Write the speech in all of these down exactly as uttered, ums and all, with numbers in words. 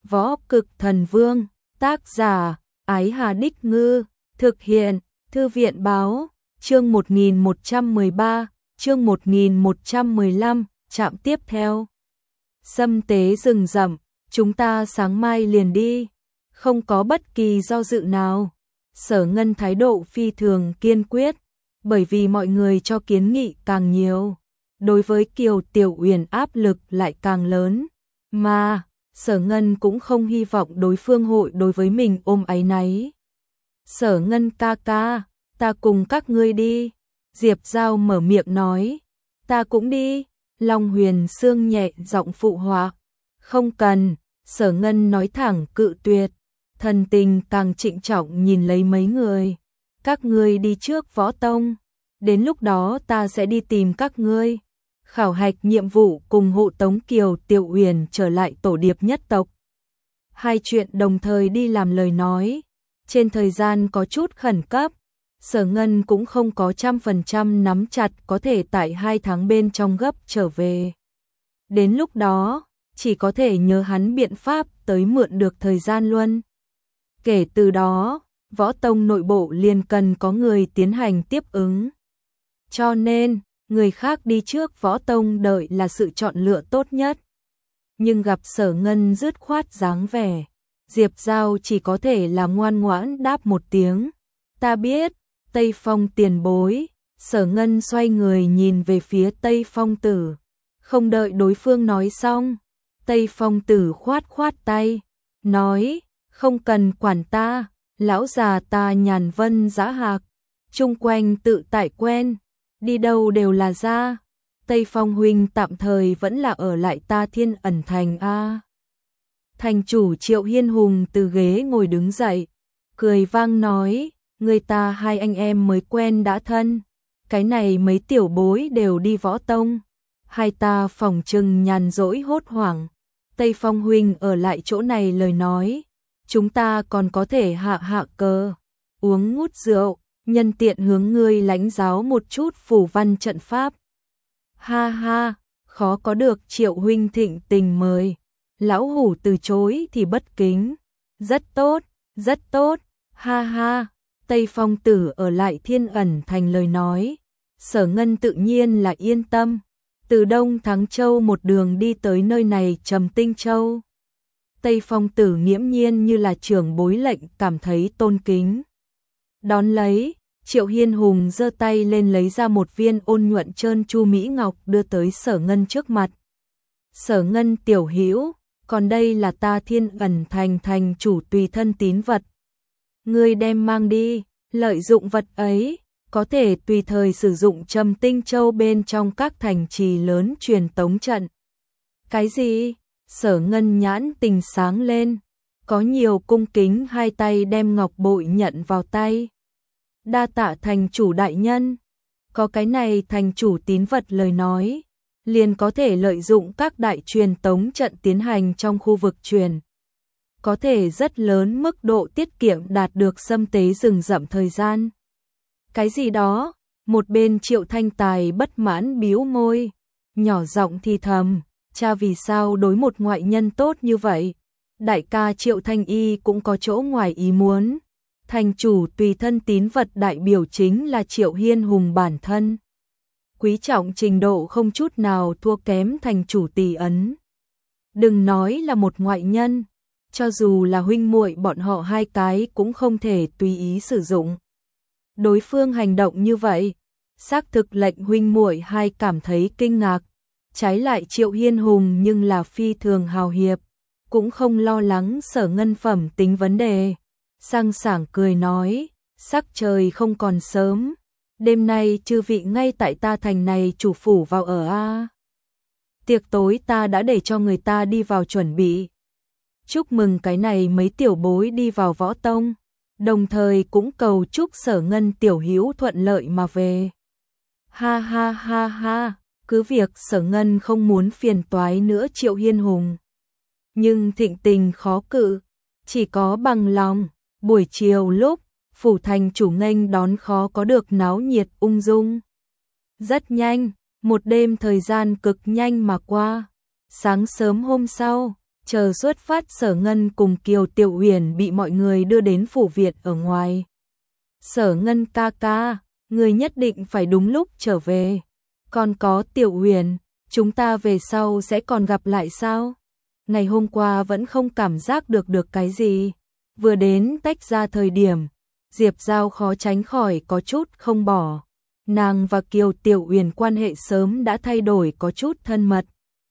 Võ Cực Thần Vương, tác giả, Ái Hà Đích Ngư, thực hiện, Thư viện Báo, chương một nghìn một trăm mười ba, chương một nghìn một trăm mười lăm, trạm tiếp theo. Sâm tế rừng rậm, chúng ta sáng mai liền đi, không có bất kỳ do dự nào. Sở Ngân thái độ phi thường kiên quyết, bởi vì mọi người cho kiến nghị càng nhiều, đối với Kiều Tiểu Uyển áp lực lại càng lớn, mà Sở Ngân cũng không hy vọng đối phương hội đối với mình ôm áy náy. Sở Ngân ca ca, ta cùng các ngươi đi. Diệp Giao mở miệng nói, ta cũng đi. Long Huyền Sương nhẹ giọng phụ họa, không cần. Sở Ngân nói thẳng cự tuyệt, thần tình càng trịnh trọng nhìn lấy mấy người. Các ngươi đi trước Võ Tông, đến lúc đó ta sẽ đi tìm các ngươi. Khảo hạch nhiệm vụ cùng hộ tống Kiều Tiểu Uyển trở lại tổ điệp nhất tộc. Hai chuyện đồng thời đi làm lời nói, trên thời gian có chút khẩn cấp, Sở Ngân cũng không có trăm phần trăm nắm chặt có thể tại hai tháng bên trong gấp trở về. Đến lúc đó, chỉ có thể nhớ hắn biện pháp tới mượn được thời gian luôn. Kể từ đó, Võ Tông nội bộ liền cần có người tiến hành tiếp ứng. Cho nên, người khác đi trước Võ Tông đợi là sự chọn lựa tốt nhất. Nhưng gặp Sở Ngân dứt khoát dáng vẻ, Diệp Giao chỉ có thể là ngoan ngoãn đáp một tiếng. Ta biết, Tây Phong tiền bối. Sở Ngân xoay người nhìn về phía Tây Phong Tử. Không đợi đối phương nói xong, Tây Phong Tử khoát khoát tay, nói, không cần quản ta, lão già ta nhàn vân dã hạc, chung quanh tự tại quen, đi đâu đều là ra. Tây Phong huynh tạm thời vẫn là ở lại ta Thiên Ẩn Thành a. Thành chủ Triệu Hiên Hùng từ ghế ngồi đứng dậy, cười vang nói, người ta hai anh em mới quen đã thân, cái này mấy tiểu bối đều đi Võ Tông, hai ta phòng trừng nhàn rỗi hốt hoảng. Tây Phong huynh ở lại chỗ này lời nói, chúng ta còn có thể hạ hạ cờ, uống ngút rượu, nhân tiện hướng ngươi lãnh giáo một chút phù văn trận pháp. Ha ha, khó có được Triệu huynh thịnh tình mời, lão hủ từ chối thì bất kính. Rất tốt, rất tốt, ha ha. Tây Phong Tử ở lại Thiên Ẩn Thành lời nói, Sở Ngân tự nhiên là yên tâm. Từ Đông Thắng Châu một đường đi tới nơi này Trầm Tinh Châu. Tây Phong Tử nghiễm nhiên như là trưởng bối lệnh cảm thấy tôn kính. Đón lấy, Triệu Hiên Hùng giơ tay lên lấy ra một viên ôn nhuận trơn chu mỹ ngọc đưa tới Sở Ngân trước mặt. Sở Ngân tiểu hữu, còn đây là ta Thiên Ẩn Thành thành chủ tùy thân tín vật. Ngươi đem mang đi, lợi dụng vật ấy, có thể tùy thời sử dụng Trầm Tinh Châu bên trong các thành trì lớn truyền tống trận. Cái gì? Sở Ngân nhãn tình sáng lên, có nhiều cung kính hai tay đem ngọc bội nhận vào tay. Đa tạ thành chủ đại nhân, có cái này thành chủ tín vật lời nói, liền có thể lợi dụng các đại truyền tống trận tiến hành trong khu vực truyền. Có thể rất lớn mức độ tiết kiệm đạt được xâm tế rừng rậm thời gian. Cái gì đó, một bên Triệu Thanh Tài bất mãn bĩu môi, nhỏ giọng thì thầm, cha vì sao đối một ngoại nhân tốt như vậy? Đại ca Triệu Thanh Y cũng có chỗ ngoài ý muốn. Thành chủ tùy thân tín vật đại biểu chính là Triệu Hiên Hùng bản thân. Quý trọng trình độ không chút nào thua kém thành chủ tỷ ấn. Đừng nói là một ngoại nhân, cho dù là huynh muội bọn họ hai cái cũng không thể tùy ý sử dụng. Đối phương hành động như vậy, xác thực lệnh huynh muội hai cảm thấy kinh ngạc. Trái lại Triệu Hiên Hùng nhưng là phi thường hào hiệp, cũng không lo lắng Sở Ngân phẩm tính vấn đề. Sang sảng cười nói, sắc trời không còn sớm, đêm nay chư vị ngay tại ta thành này chủ phủ vào ở a. Tiệc tối ta đã để cho người ta đi vào chuẩn bị. Chúc mừng cái này mấy tiểu bối đi vào Võ Tông, đồng thời cũng cầu chúc Sở Ngân tiểu hữu thuận lợi mà về. Ha ha ha ha, cứ việc Sở Ngân không muốn phiền toái nữa Triệu Hiên Hùng, nhưng thịnh tình khó cự, chỉ có bằng lòng. Buổi chiều lúc, phủ thành chủ nghênh đón khó có được náo nhiệt ung dung. Rất nhanh, một đêm thời gian cực nhanh mà qua. Sáng sớm hôm sau, Chờ xuất phát, Sở Ngân cùng Kiều Tiểu Uyển bị mọi người đưa đến phủ viện ở ngoài. Sở Ngân ca ca, người nhất định phải đúng lúc trở về. Còn có Tiểu Uyển, chúng ta về sau sẽ còn gặp lại sao? Ngày hôm qua vẫn không cảm giác được được cái gì. Vừa đến tách ra thời điểm, Diệp Giao khó tránh khỏi có chút không bỏ. Nàng và Kiều Tiểu Uyển quan hệ sớm đã thay đổi có chút thân mật.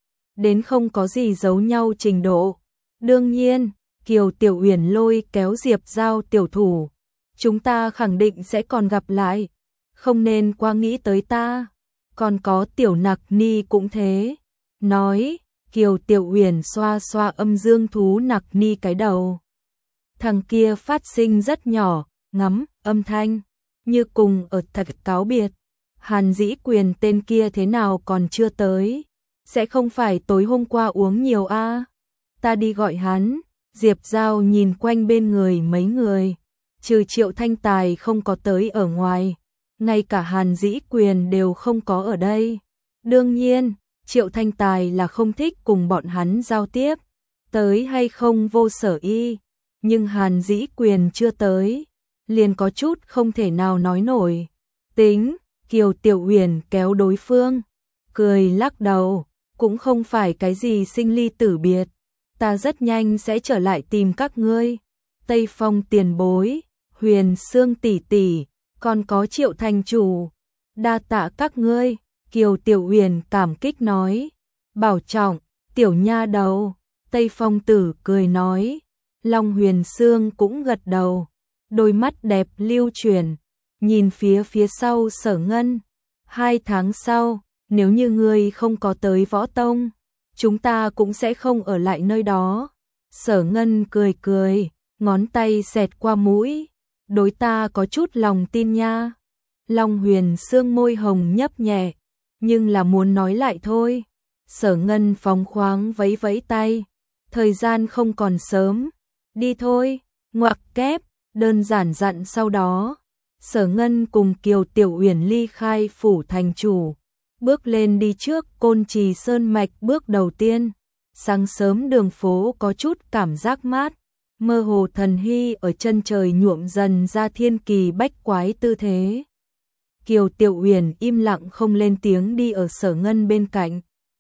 Đến không có gì giấu nhau trình độ. Đương nhiên, Kiều Tiểu Uyển lôi kéo Diệp Giao tiểu thủ. Chúng ta khẳng định sẽ còn gặp lại. Không nên quá nghĩ tới ta. Còn có Tiểu Nặc Ni cũng thế. Nói, Kiều Tiểu Uyển xoa xoa âm dương thú Nặc Ni cái đầu. Thằng kia phát sinh rất nhỏ, ngắm, âm thanh. Như cùng ở thật cáo biệt. Hàn Dĩ Quyền tên kia thế nào còn chưa tới? Sẽ không phải tối hôm qua uống nhiều a? À? Ta đi gọi hắn. Diệp Giao nhìn quanh bên người mấy người. Trừ Triệu Thanh Tài không có tới ở ngoài. Ngay cả Hàn Dĩ Quyền đều không có ở đây. Đương nhiên, Triệu Thanh Tài là không thích cùng bọn hắn giao tiếp. Tới hay không vô sở y. Nhưng Hàn Dĩ Quyền chưa tới. Liền có chút không thể nào nói nổi. Tính, Kiều Tiểu Uyển kéo đối phương. Cười lắc đầu. Cũng không phải cái gì sinh ly tử biệt. Ta rất nhanh sẽ trở lại tìm các ngươi. Tây Phong tiền bối, Huyền Sương tỷ tỷ, còn có Triệu thành chủ. Đa tạ các ngươi, Kiều Tiểu Uyển cảm kích nói. Bảo trọng, tiểu nha đầu. Tây Phong tử cười nói. Long Huyền Sương cũng gật đầu. Đôi mắt đẹp lưu chuyển, nhìn phía phía sau Sở Ngân. Hai tháng sau, nếu như ngươi không có tới Võ Tông, chúng ta cũng sẽ không ở lại nơi đó. Sở Ngân cười cười, ngón tay xẹt qua mũi. Đối ta có chút lòng tin nha. Long Huyền Sương môi hồng nhấp nhẹ, nhưng là muốn nói lại thôi. Sở Ngân phóng khoáng vẫy vẫy tay. Thời gian không còn sớm. Đi thôi, ngoặc kép, đơn giản dặn sau đó. Sở Ngân cùng Kiều Tiểu Uyển ly khai phủ thành chủ. Bước lên đi trước Côn Trì Sơn Mạch bước đầu tiên. Sáng sớm đường phố có chút cảm giác mát. Mơ hồ thần hy ở chân trời nhuộm dần ra thiên kỳ bách quái tư thế. Kiều Tiểu Uyển im lặng không lên tiếng đi ở Sở Ngân bên cạnh.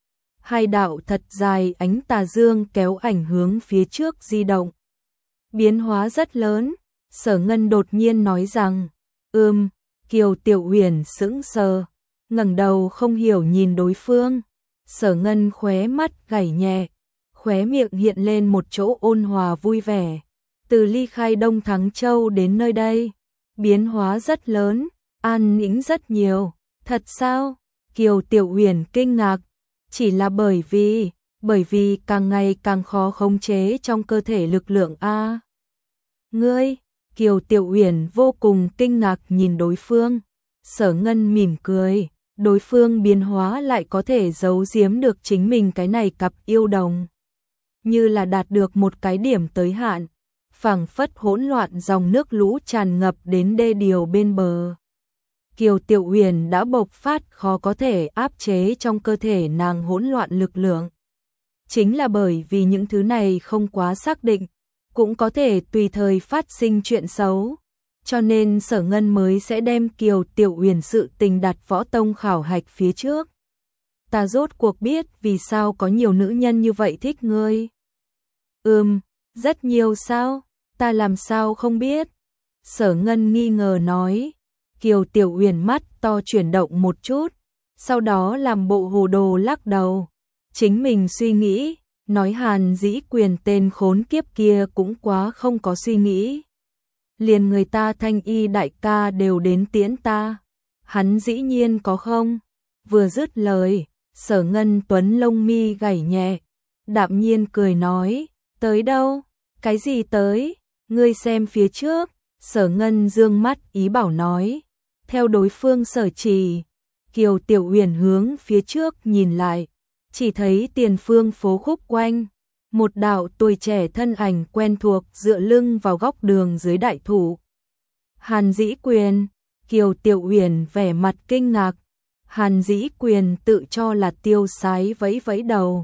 Hai đạo thật dài ánh tà dương kéo ảnh hướng phía trước di động. Biến hóa rất lớn. Sở Ngân đột nhiên nói rằng, ừm, Kiều Tiểu Uyển sững sờ, ngẩng đầu không hiểu nhìn đối phương. Sở Ngân khóe mắt gảy nhẹ, khóe miệng hiện lên một chỗ ôn hòa vui vẻ. Từ ly khai Đông Thắng Châu đến nơi đây, biến hóa rất lớn, an nĩnh rất nhiều. Thật sao? Kiều Tiểu Uyển kinh ngạc, chỉ là bởi vì, bởi vì càng ngày càng khó khống chế trong cơ thể lực lượng a. Ngươi, Kiều Tiểu Uyển vô cùng kinh ngạc nhìn đối phương. Sở Ngân mỉm cười, đối phương biến hóa lại có thể giấu giếm được chính mình cái này cặp yêu đồng. Như là đạt được một cái điểm tới hạn, phảng phất hỗn loạn dòng nước lũ tràn ngập đến đê điều bên bờ. Kiều Tiểu Uyển đã bộc phát khó có thể áp chế trong cơ thể nàng hỗn loạn lực lượng. Chính là bởi vì những thứ này không quá xác định, cũng có thể tùy thời phát sinh chuyện xấu, cho nên Sở Ngân mới sẽ đem Kiều Tiểu Uyển sự tình đặt Võ Tông khảo hạch phía trước. Ta rốt cuộc biết vì sao có nhiều nữ nhân như vậy thích ngươi. Ừm, rất nhiều sao? Ta làm sao không biết? Sở Ngân nghi ngờ nói. Kiều Tiểu Uyển mắt to chuyển động một chút, sau đó làm bộ hồ đồ lắc đầu. Chính mình suy nghĩ, nói Hàn Dĩ Quyền tên khốn kiếp kia cũng quá không có suy nghĩ. Liền người ta Thanh Y đại ca đều đến tiễn ta, hắn dĩ nhiên có không? Vừa dứt lời, Sở Ngân Tuấn lông mi gảy nhẹ, đạm nhiên cười nói, tới đâu? Cái gì tới? Ngươi xem phía trước. Sở Ngân dương mắt ý bảo nói, theo đối phương sở chỉ. Kiều Tiểu Uyển hướng phía trước nhìn lại, chỉ thấy tiền phương phố khúc quanh, một đạo tuổi trẻ thân ảnh quen thuộc dựa lưng vào góc đường dưới đại thụ. Hàn Dĩ Quyền. Kiều Tiểu Uyển vẻ mặt kinh ngạc. Hàn Dĩ Quyền tự cho là tiêu sái vẫy vẫy đầu,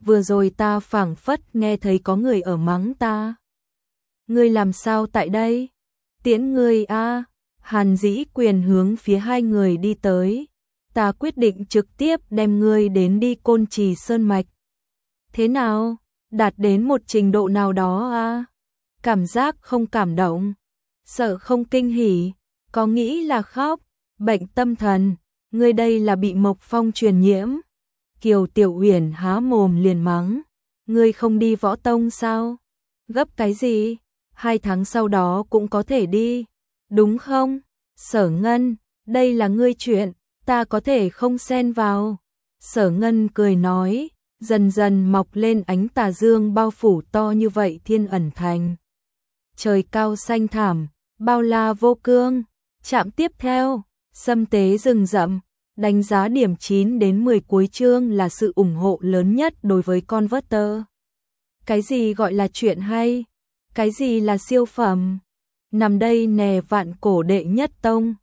vừa rồi ta phảng phất nghe thấy có người ở mắng ta. Ngươi làm sao tại đây? Tiễn ngươi a. Hàn Dĩ Quyền hướng phía hai người đi tới. Ta quyết định trực tiếp đem ngươi đến đi Côn Trì Sơn Mạch. Thế nào? Đạt đến một trình độ nào đó a? Cảm giác không cảm động, sợ không kinh hỉ, có nghĩ là khóc, bệnh tâm thần, ngươi đây là bị Mộc Phong truyền nhiễm. Kiều Tiểu Uyển há mồm liền mắng, ngươi không đi võ tông sao? Gấp cái gì? Hai tháng sau đó cũng có thể đi, đúng không? Sở Ngân, đây là ngươi chuyện, ta có thể không xen vào. Sở Ngân cười nói, dần dần mọc lên ánh tà dương bao phủ to như vậy Thiên Ẩn Thành. Trời cao xanh thảm, bao la vô cương. Trạm tiếp theo, Sâm Tế rừng rậm, đánh giá điểm chín đến mười cuối chương là sự ủng hộ lớn nhất đối với Converter. Cái gì gọi là chuyện hay? Cái gì là siêu phẩm? Nằm đây nè Vạn Cổ đệ nhất tông,